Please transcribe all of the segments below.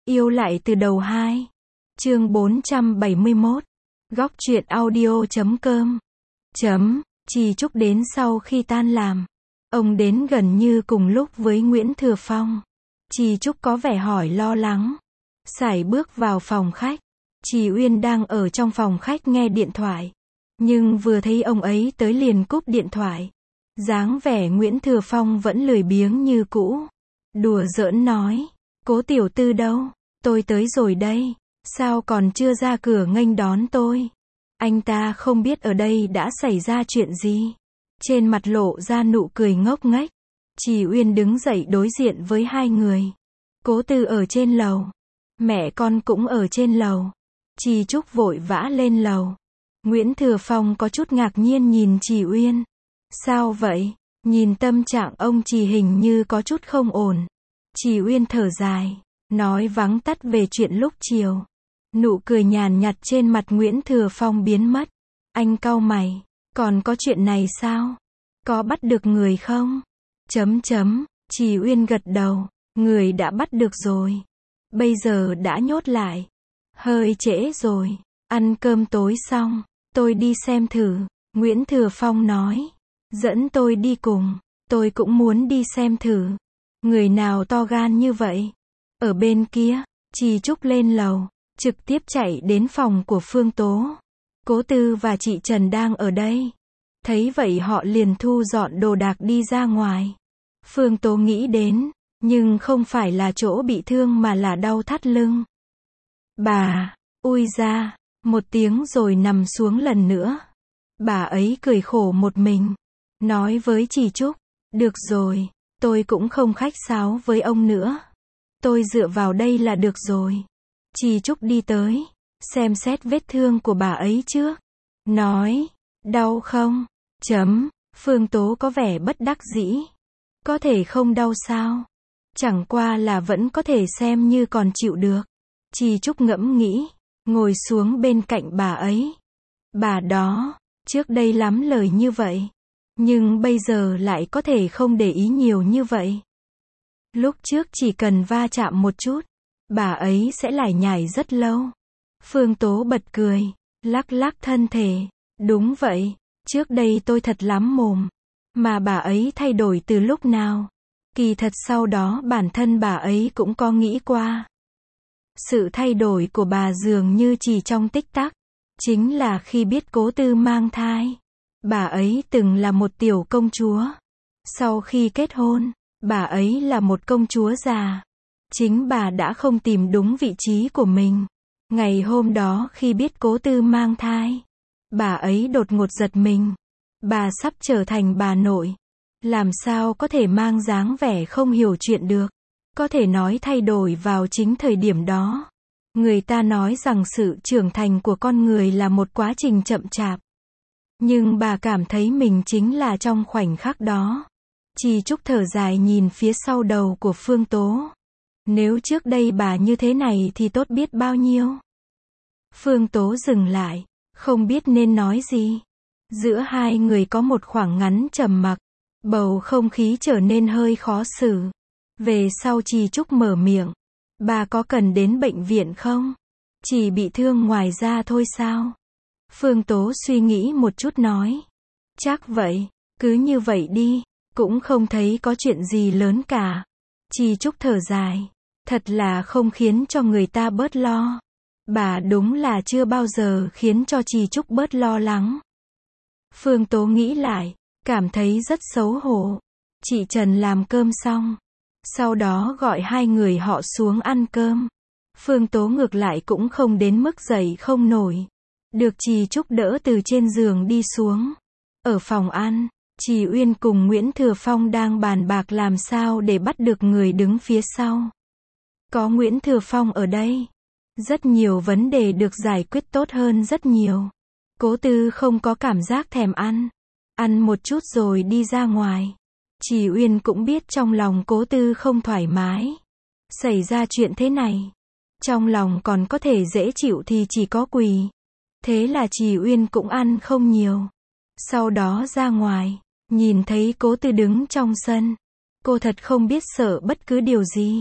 Yêu lại từ đầu 2. Chương 471. Góc truyện audio.com. Trì Trúc đến sau khi tan làm. Ông đến gần như cùng lúc với Nguyễn Thừa Phong. Trì Trúc có vẻ hỏi lo lắng. Sải bước vào phòng khách. Trì Uyên đang ở trong phòng khách nghe điện thoại. Nhưng vừa thấy ông ấy tới liền cúp điện thoại. Dáng vẻ Nguyễn Thừa Phong vẫn lười biếng như cũ. Đùa giỡn nói. Cố tiểu tư đâu? Tôi tới rồi đây. Sao còn chưa ra cửa nghênh đón tôi? Anh ta không biết ở đây đã xảy ra chuyện gì. Trên mặt lộ ra nụ cười ngốc nghếch. Trì Uyên đứng dậy đối diện với hai người. Cố tư ở trên lầu. Mẹ con cũng ở trên lầu. Trì Trúc vội vã lên lầu. Nguyễn Thừa Phong có chút ngạc nhiên nhìn Trì Uyên. Sao vậy? Nhìn tâm trạng ông Trì hình như có chút không ổn. Trì Uyên thở dài, nói vắng tắt về chuyện lúc chiều. Nụ cười nhàn nhạt trên mặt Nguyễn Thừa Phong biến mất. Anh cau mày, còn có chuyện này sao? Có bắt được người không? Trì Uyên gật đầu, người đã bắt được rồi. Bây giờ đã nhốt lại. Hơi trễ rồi, ăn cơm tối xong, tôi đi xem thử. Nguyễn Thừa Phong nói, dẫn tôi đi cùng, tôi cũng muốn đi xem thử. Người nào to gan như vậy? Ở bên kia, Trì Trúc lên lầu, trực tiếp chạy đến phòng của Phương Tố. Cố Tư và chị Trần đang ở đây. Thấy vậy họ liền thu dọn đồ đạc đi ra ngoài. Phương Tố nghĩ đến, nhưng không phải là chỗ bị thương mà là đau thắt lưng. Bà, ui ra, một tiếng rồi nằm xuống lần nữa. Bà ấy cười khổ một mình, nói với Trì Trúc, được rồi, tôi cũng không khách sáo với ông nữa. Tôi dựa vào đây là được rồi. Trì Trúc đi tới, xem xét vết thương của bà ấy trước. Nói, đau không? Phương Tố có vẻ bất đắc dĩ. Có thể không đau sao? Chẳng qua là vẫn có thể xem như còn chịu được. Trì Trúc ngẫm nghĩ, ngồi xuống bên cạnh bà ấy. Bà đó, trước đây lắm lời như vậy. Nhưng bây giờ lại có thể không để ý nhiều như vậy. Lúc trước chỉ cần va chạm một chút, bà ấy sẽ lải nhải rất lâu. Phương Tố bật cười, lắc lắc thân thể. Đúng vậy, trước đây tôi thật lắm mồm. Mà bà ấy thay đổi từ lúc nào? Kỳ thật sau đó bản thân bà ấy cũng có nghĩ qua. Sự thay đổi của bà dường như chỉ trong tích tắc. Chính là khi biết Cố Tư mang thai. Bà ấy từng là một tiểu công chúa. Sau khi kết hôn, bà ấy là một công chúa già. Chính bà đã không tìm đúng vị trí của mình. Ngày hôm đó khi biết Cố Tư mang thai, bà ấy đột ngột giật mình. Bà sắp trở thành bà nội. Làm sao có thể mang dáng vẻ không hiểu chuyện được. Có thể nói thay đổi vào chính thời điểm đó. Người ta nói rằng sự trưởng thành của con người là một quá trình chậm chạp. Nhưng bà cảm thấy mình chính là trong khoảnh khắc đó. Trì Trúc thở dài nhìn phía sau đầu của Phương Tố. Nếu trước đây bà như thế này thì tốt biết bao nhiêu. Phương Tố dừng lại, không biết nên nói gì. Giữa hai người có một khoảng ngắn trầm mặc. Bầu không khí trở nên hơi khó xử. Về sau Trì Trúc mở miệng. Bà có cần đến bệnh viện không? Chỉ bị thương ngoài da thôi sao? Phương Tố suy nghĩ một chút nói. Chắc vậy, cứ như vậy đi. Cũng không thấy có chuyện gì lớn cả. Trì Trúc thở dài. Thật là không khiến cho người ta bớt lo. Bà đúng là chưa bao giờ khiến cho Trì Trúc bớt lo lắng. Phương Tố nghĩ lại, cảm thấy rất xấu hổ. Chị Trần làm cơm xong. Sau đó gọi hai người họ xuống ăn cơm. Phương Tố ngược lại cũng không đến mức dậy không nổi. Được Trì Trúc đỡ từ trên giường đi xuống. Ở phòng ăn, Trì Uyên cùng Nguyễn Thừa Phong đang bàn bạc làm sao để bắt được người đứng phía sau. Có Nguyễn Thừa Phong ở đây, rất nhiều vấn đề được giải quyết tốt hơn rất nhiều. Cố Tư không có cảm giác thèm ăn. Ăn một chút rồi đi ra ngoài. Trì Uyên cũng biết trong lòng Cố Tư không thoải mái. Xảy ra chuyện thế này. Trong lòng còn có thể dễ chịu thì chỉ có quỳ. Thế là Trì Uyên cũng ăn không nhiều. Sau đó ra ngoài, nhìn thấy Cố Tư đứng trong sân. Cô thật không biết sợ bất cứ điều gì.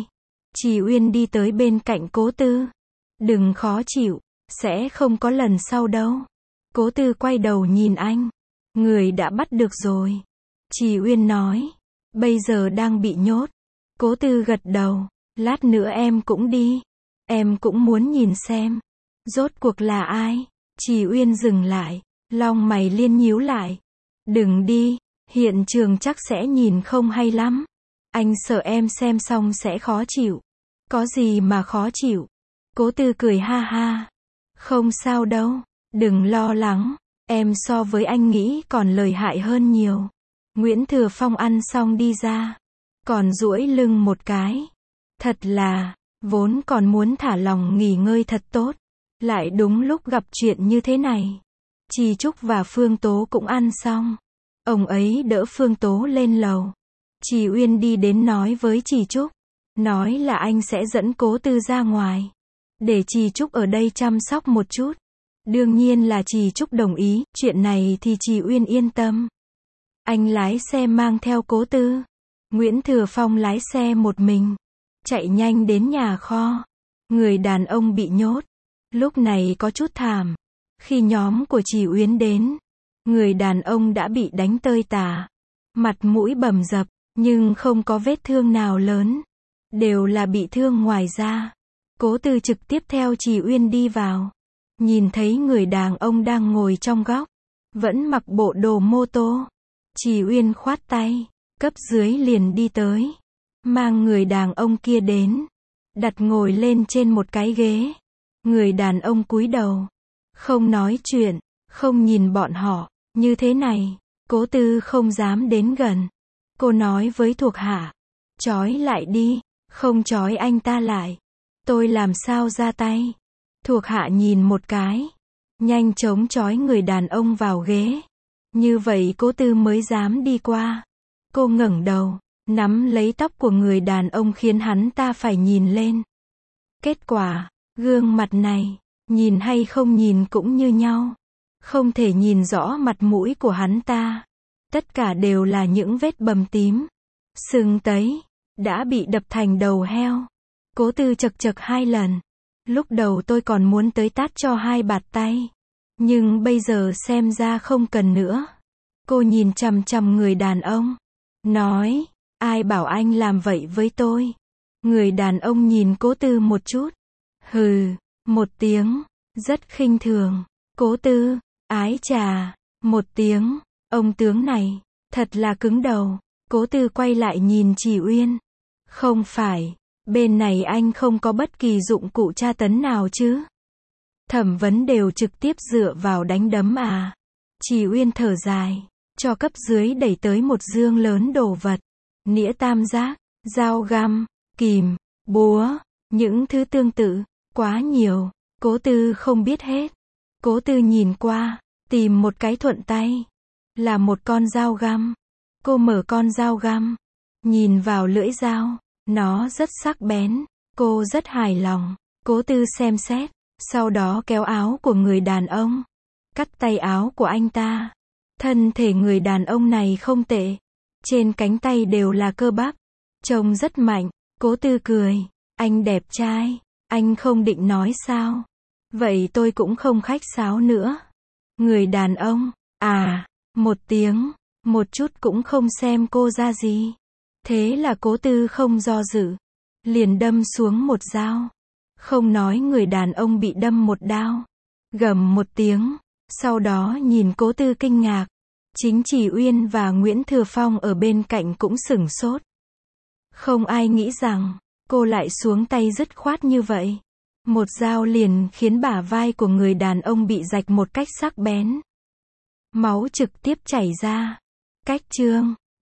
Trì Uyên đi tới bên cạnh Cố Tư. Đừng khó chịu, sẽ không có lần sau đâu. Cố Tư quay đầu nhìn anh. Người đã bắt được rồi. Trì Uyên nói. Bây giờ đang bị nhốt. Cố Tư gật đầu. Lát nữa em cũng đi. Em cũng muốn nhìn xem. Rốt cuộc là ai? Trì Uyên dừng lại. Lông mày liên nhíu lại. Đừng đi. Hiện trường chắc sẽ nhìn không hay lắm. Anh sợ em xem xong sẽ khó chịu. Có gì mà khó chịu? Cố Tư cười ha ha. Không sao đâu. Đừng lo lắng. Em so với anh nghĩ còn lợi hại hơn nhiều. Nguyễn Thừa Phong ăn xong đi ra. Còn duỗi lưng một cái. Thật là, vốn còn muốn thả lòng nghỉ ngơi thật tốt. Lại đúng lúc gặp chuyện như thế này. Trì Trúc và Phương Tố cũng ăn xong. Ông ấy đỡ Phương Tố lên lầu. Trì Uyên đi đến nói với Trì Trúc. Nói là anh sẽ dẫn Cố Tư ra ngoài. Để Trì Trúc ở đây chăm sóc một chút. Đương nhiên là Trì Trúc đồng ý, chuyện này thì Trì Uyên yên tâm. Anh lái xe mang theo Cố Tư. Nguyễn Thừa Phong lái xe một mình. Chạy nhanh đến nhà kho. Người đàn ông bị nhốt. Lúc này có chút thảm. Khi nhóm của Trì Uyên đến, người đàn ông đã bị đánh tơi tả. Mặt mũi bầm dập, nhưng không có vết thương nào lớn. Đều là bị thương ngoài da. Cố Tư trực tiếp theo Trì Uyên đi vào. Nhìn thấy người đàn ông đang ngồi trong góc. Vẫn mặc bộ đồ mô tô. Trì Uyên khoát tay. Cấp dưới liền đi tới. Mang người đàn ông kia đến. Đặt ngồi lên trên một cái ghế. Người đàn ông cúi đầu. Không nói chuyện. Không nhìn bọn họ. Như thế này, Cố Tư không dám đến gần. Cô nói với thuộc hạ. Trói lại đi. Không trói anh ta lại. Tôi làm sao ra tay. Thuộc hạ nhìn một cái. Nhanh chóng trói người đàn ông vào ghế. Như vậy Cố Tư mới dám đi qua. Cô ngẩng đầu. Nắm lấy tóc của người đàn ông khiến hắn ta phải nhìn lên. Kết quả, gương mặt này, nhìn hay không nhìn cũng như nhau. Không thể nhìn rõ mặt mũi của hắn ta. Tất cả đều là những vết bầm tím. Sưng tấy. Đã bị đập thành đầu heo. Cố Tư chật chật 2 lần. Lúc đầu tôi còn muốn tới tát cho 2 bạt tay. Nhưng bây giờ xem ra không cần nữa. Cô nhìn chằm chằm người đàn ông. Nói, ai bảo anh làm vậy với tôi? Người đàn ông nhìn Cố Tư một chút. Hừ, một tiếng. Rất khinh thường. Cố Tư, ái chà. Một tiếng. Ông tướng này, thật là cứng đầu. Cố Tư quay lại nhìn Trì Uyên. Không phải, bên này anh không có bất kỳ dụng cụ tra tấn nào chứ? Thẩm vấn đều trực tiếp dựa vào đánh đấm à? Trì Uyên thở dài, cho cấp dưới đẩy tới một dương lớn đồ vật. Nĩa tam giác, dao găm, kìm, búa, những thứ tương tự, quá nhiều. Cố Tư không biết hết. Cố Tư nhìn qua, tìm một cái thuận tay. Là một con dao găm. Cô mở con dao găm. Nhìn vào lưỡi dao. Nó rất sắc bén. Cô rất hài lòng. Cố Tư xem xét. Sau đó kéo áo của người đàn ông. Cắt tay áo của anh ta. Thân thể người đàn ông này không tệ. Trên cánh tay đều là cơ bắp. Trông rất mạnh. Cố Tư cười. Anh đẹp trai. Anh không định nói sao? Vậy tôi cũng không khách sáo nữa. Người đàn ông. À. Một tiếng. Một chút cũng không xem cô ra gì. Thế là Cố Tư không do dự. Liền đâm xuống một dao. Không nói người đàn ông bị đâm một đao. Gầm một tiếng. Sau đó nhìn Cố Tư kinh ngạc. Chính Trì Uyên và Nguyễn Thừa Phong ở bên cạnh cũng sửng sốt. Không ai nghĩ rằng, cô lại xuống tay dứt khoát như vậy. Một dao liền khiến bả vai của người đàn ông bị rạch một cách sắc bén. Máu trực tiếp chảy ra. Cách chương